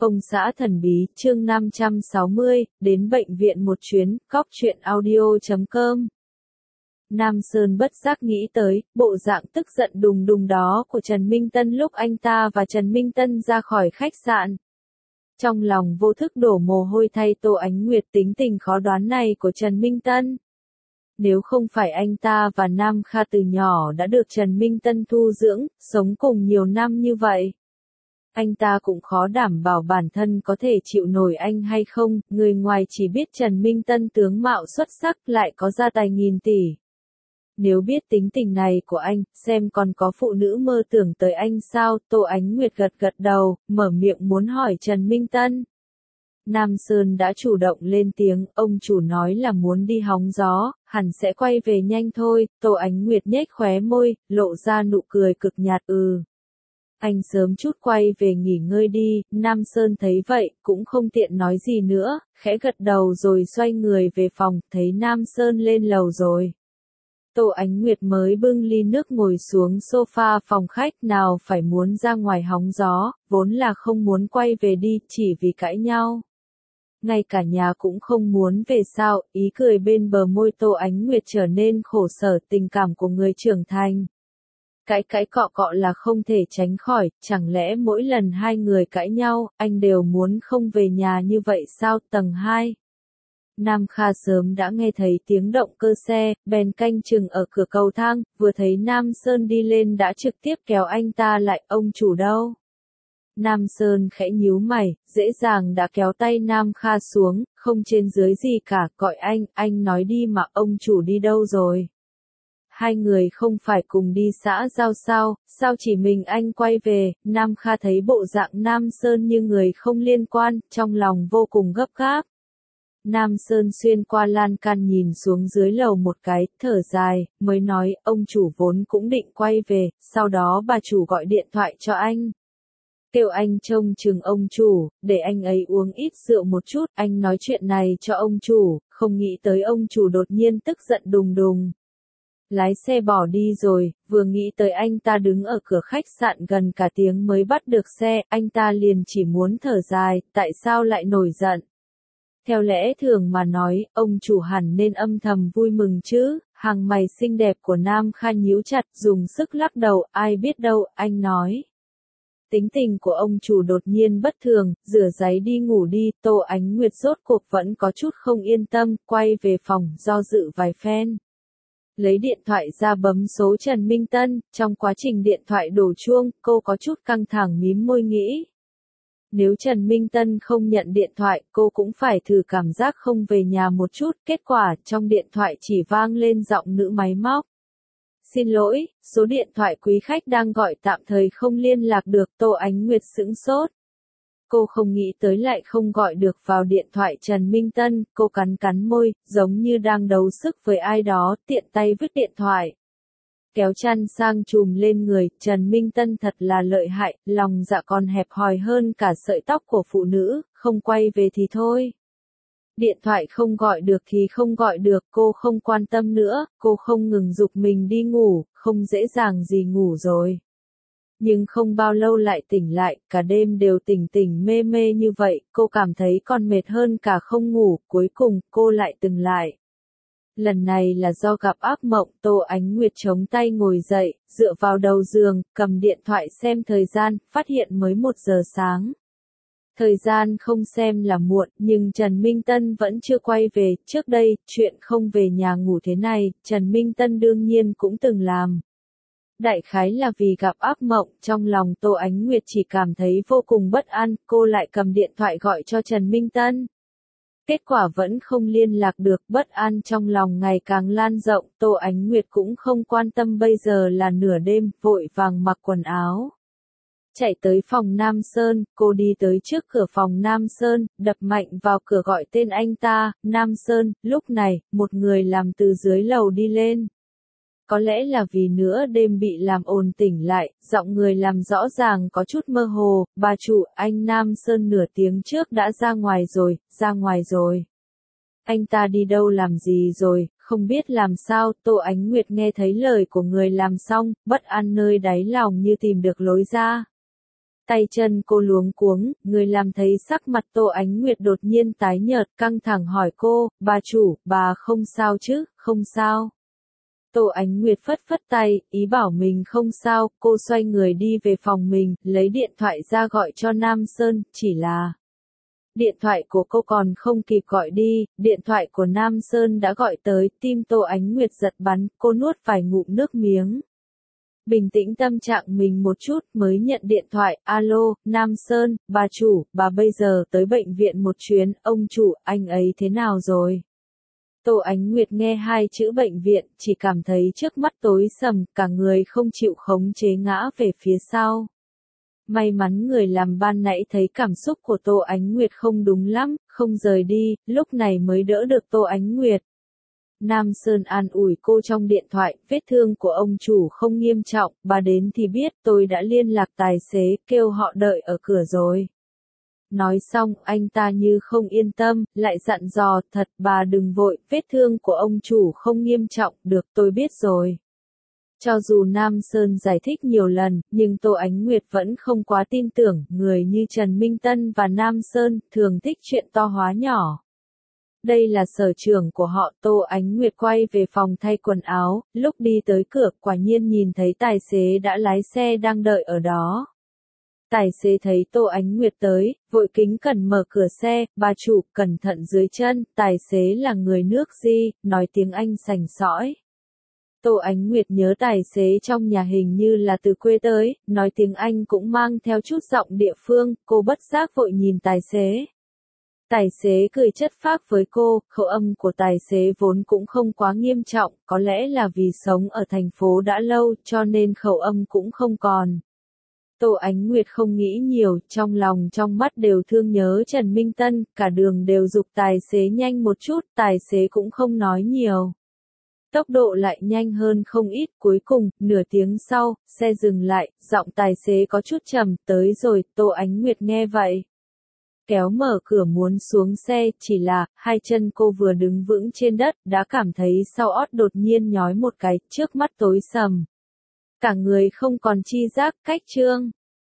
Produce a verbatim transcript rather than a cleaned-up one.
Công xã thần bí, chương năm trăm sáu mươi, đến bệnh viện một chuyến, cóc truyện audio chấm com. Nam Sơn bất giác nghĩ tới, bộ dạng tức giận đùng đùng đó của Trần Minh Tân lúc anh ta và Trần Minh Tân ra khỏi khách sạn. Trong lòng vô thức đổ mồ hôi thay Tô Ánh Nguyệt tính tình khó đoán này của Trần Minh Tân. Nếu không phải anh ta và Nam Kha từ nhỏ đã được Trần Minh Tân thu dưỡng, sống cùng nhiều năm như vậy, anh ta cũng khó đảm bảo bản thân có thể chịu nổi anh hay không. Người ngoài chỉ biết Trần Minh Tân tướng mạo xuất sắc, lại có gia tài nghìn tỷ. Nếu biết tính tình này của anh, xem còn có phụ nữ mơ tưởng tới anh sao? Tô Ánh Nguyệt gật gật đầu, mở miệng muốn hỏi Trần Minh Tân. Nam Sơn đã chủ động lên tiếng, ông chủ nói là muốn đi hóng gió, hẳn sẽ quay về nhanh thôi. Tô Ánh Nguyệt nhếch khóe môi, lộ ra nụ cười cực nhạt. Ừ. Anh sớm chút quay về nghỉ ngơi đi. Nam Sơn thấy vậy, cũng không tiện nói gì nữa, khẽ gật đầu rồi xoay người về phòng, thấy Nam Sơn lên lầu rồi. Tô Ánh Nguyệt mới bưng ly nước ngồi xuống sofa phòng khách, nào phải muốn ra ngoài hóng gió, vốn là không muốn quay về đi, chỉ vì cãi nhau. Ngay cả nhà cũng không muốn về sao? Ý cười bên bờ môi Tô Ánh Nguyệt trở nên khổ sở, tình cảm của người trưởng thành. Cãi cãi cọ cọ là không thể tránh khỏi, chẳng lẽ mỗi lần hai người cãi nhau, anh đều muốn không về nhà như vậy sao? Tầng hai. Nam Kha sớm đã nghe thấy tiếng động cơ xe, bèn canh chừng ở cửa cầu thang, vừa thấy Nam Sơn đi lên đã trực tiếp kéo anh ta lại. Ông chủ đâu? Nam Sơn khẽ nhíu mày, dễ dàng đã kéo tay Nam Kha xuống, không trên dưới gì cả, gọi anh, anh nói đi mà. Ông chủ đi đâu rồi? Hai người không phải cùng đi xã giao sao, sao chỉ mình anh quay về? Nam Kha thấy bộ dạng Nam Sơn như người không liên quan, trong lòng vô cùng gấp gáp. Nam Sơn xuyên qua lan can nhìn xuống dưới lầu một cái, thở dài, mới nói, ông chủ vốn cũng định quay về, sau đó bà chủ gọi điện thoại cho anh. Kêu anh trông chừng ông chủ, để anh ấy uống ít rượu một chút. Anh nói chuyện này cho ông chủ, không nghĩ tới ông chủ đột nhiên tức giận đùng đùng. Lái xe bỏ đi rồi, vừa nghĩ tới anh ta đứng ở cửa khách sạn gần cả tiếng mới bắt được xe, anh ta liền chỉ muốn thở dài, tại sao lại nổi giận. Theo lẽ thường mà nói, ông chủ hẳn nên âm thầm vui mừng chứ. Hàng mày xinh đẹp của Nam Kha nhíu chặt, dùng sức lắc đầu, ai biết đâu. Anh nói. Tính tình của ông chủ đột nhiên bất thường, rửa giấy đi ngủ đi. Tô Ánh Nguyệt rốt cuộc vẫn có chút không yên tâm, quay về phòng, do dự vài phen. Lấy điện thoại ra bấm số Trần Minh Tân, trong quá trình điện thoại đổ chuông, cô có chút căng thẳng mím môi nghĩ. Nếu Trần Minh Tân không nhận điện thoại, cô cũng phải thử cảm giác không về nhà một chút. Kết quả, trong điện thoại chỉ vang lên giọng nữ máy móc. Xin lỗi, số điện thoại quý khách đang gọi tạm thời không liên lạc được. Tô Ánh Nguyệt sững sốt. Cô không nghĩ tới lại không gọi được vào điện thoại Trần Minh Tân, cô cắn cắn môi, giống như đang đấu sức với ai đó, tiện tay vứt điện thoại. Kéo chăn sang trùm lên người, Trần Minh Tân thật là lợi hại, lòng dạ còn hẹp hòi hơn cả sợi tóc của phụ nữ, không quay về thì thôi. Điện thoại không gọi được thì không gọi được, cô không quan tâm nữa, cô không ngừng giục mình đi ngủ, không dễ dàng gì ngủ rồi. Nhưng không bao lâu lại tỉnh lại, cả đêm đều tỉnh tỉnh mê mê như vậy, cô cảm thấy còn mệt hơn cả không ngủ, cuối cùng, cô lại từng lại. Lần này là do gặp ác mộng. Tô Ánh Nguyệt chống tay ngồi dậy, dựa vào đầu giường, cầm điện thoại xem thời gian, phát hiện mới một giờ sáng. Thời gian không xem là muộn, nhưng Trần Minh Tân vẫn chưa quay về. Trước đây, chuyện không về nhà ngủ thế này, Trần Minh Tân đương nhiên cũng từng làm. Đại khái là vì gặp ác mộng, trong lòng Tô Ánh Nguyệt chỉ cảm thấy vô cùng bất an, cô lại cầm điện thoại gọi cho Trần Minh Tân. Kết quả vẫn không liên lạc được, bất an trong lòng ngày càng lan rộng. Tô Ánh Nguyệt cũng không quan tâm bây giờ là nửa đêm, vội vàng mặc quần áo. Chạy tới phòng Nam Sơn, cô đi tới trước cửa phòng Nam Sơn, đập mạnh vào cửa gọi tên anh ta. Nam Sơn. Lúc này, một người làm từ dưới lầu đi lên. Có lẽ là vì nửa đêm bị làm ồn tỉnh lại, giọng người làm rõ ràng có chút mơ hồ. Bà chủ, anh Nam Sơn nửa tiếng trước đã ra ngoài rồi, ra ngoài rồi. Anh ta đi đâu làm gì rồi, không biết làm sao. Tô Ánh Nguyệt nghe thấy lời của người làm xong, bất an nơi đáy lòng như tìm được lối ra. Tay chân cô luống cuống, người làm thấy sắc mặt Tô Ánh Nguyệt đột nhiên tái nhợt, căng thẳng hỏi cô, bà chủ, bà không sao chứ, không sao. Tô Ánh Nguyệt phất phất tay, ý bảo mình không sao, cô xoay người đi về phòng mình, lấy điện thoại ra gọi cho Nam Sơn, chỉ là điện thoại của cô còn không kịp gọi đi, điện thoại của Nam Sơn đã gọi tới, tim Tô Ánh Nguyệt giật bắn, cô nuốt vài ngụm nước miếng. Bình tĩnh tâm trạng mình một chút mới nhận điện thoại, alo, Nam Sơn, bà chủ, bà bây giờ tới bệnh viện một chuyến, ông chủ, anh ấy thế nào rồi? Tô Ánh Nguyệt nghe hai chữ bệnh viện, chỉ cảm thấy trước mắt tối sầm, cả người không chịu khống chế ngã về phía sau. May mắn người làm ban nãy thấy cảm xúc của Tô Ánh Nguyệt không đúng lắm, không rời đi, lúc này mới đỡ được Tô Ánh Nguyệt. Nam Sơn an ủi cô trong điện thoại, vết thương của ông chủ không nghiêm trọng, bà đến thì biết, tôi đã liên lạc tài xế, kêu họ đợi ở cửa rồi. Nói xong, anh ta như không yên tâm, lại dặn dò, thật bà đừng vội, vết thương của ông chủ không nghiêm trọng, được tôi biết rồi. Cho dù Nam Sơn giải thích nhiều lần, nhưng Tô Ánh Nguyệt vẫn không quá tin tưởng, người như Trần Minh Tân và Nam Sơn, thường thích chuyện to hóa nhỏ. Đây là sở trường của họ. Tô Ánh Nguyệt quay về phòng thay quần áo, lúc đi tới cửa, quả nhiên nhìn thấy tài xế đã lái xe đang đợi ở đó. Tài xế thấy Tô Ánh Nguyệt tới, vội kính cẩn mở cửa xe, bà chủ, cẩn thận dưới chân, tài xế là người nước gì, nói tiếng Anh sành sỏi. Tô Ánh Nguyệt nhớ tài xế trong nhà hình như là từ quê tới, nói tiếng Anh cũng mang theo chút giọng địa phương, cô bất giác vội nhìn tài xế. Tài xế cười chất phác với cô, khẩu âm của tài xế vốn cũng không quá nghiêm trọng, có lẽ là vì sống ở thành phố đã lâu cho nên khẩu âm cũng không còn. Tô Ánh Nguyệt không nghĩ nhiều, trong lòng trong mắt đều thương nhớ Trần Minh Tân, cả đường đều giục tài xế nhanh một chút, tài xế cũng không nói nhiều. Tốc độ lại nhanh hơn không ít, cuối cùng, nửa tiếng sau, xe dừng lại, giọng tài xế có chút trầm, tới rồi, Tô Ánh Nguyệt nghe vậy. Kéo mở cửa muốn xuống xe, chỉ là, hai chân cô vừa đứng vững trên đất, đã cảm thấy sau ót đột nhiên nhói một cái, trước mắt tối sầm. Cả người không còn chi giác, cách trương.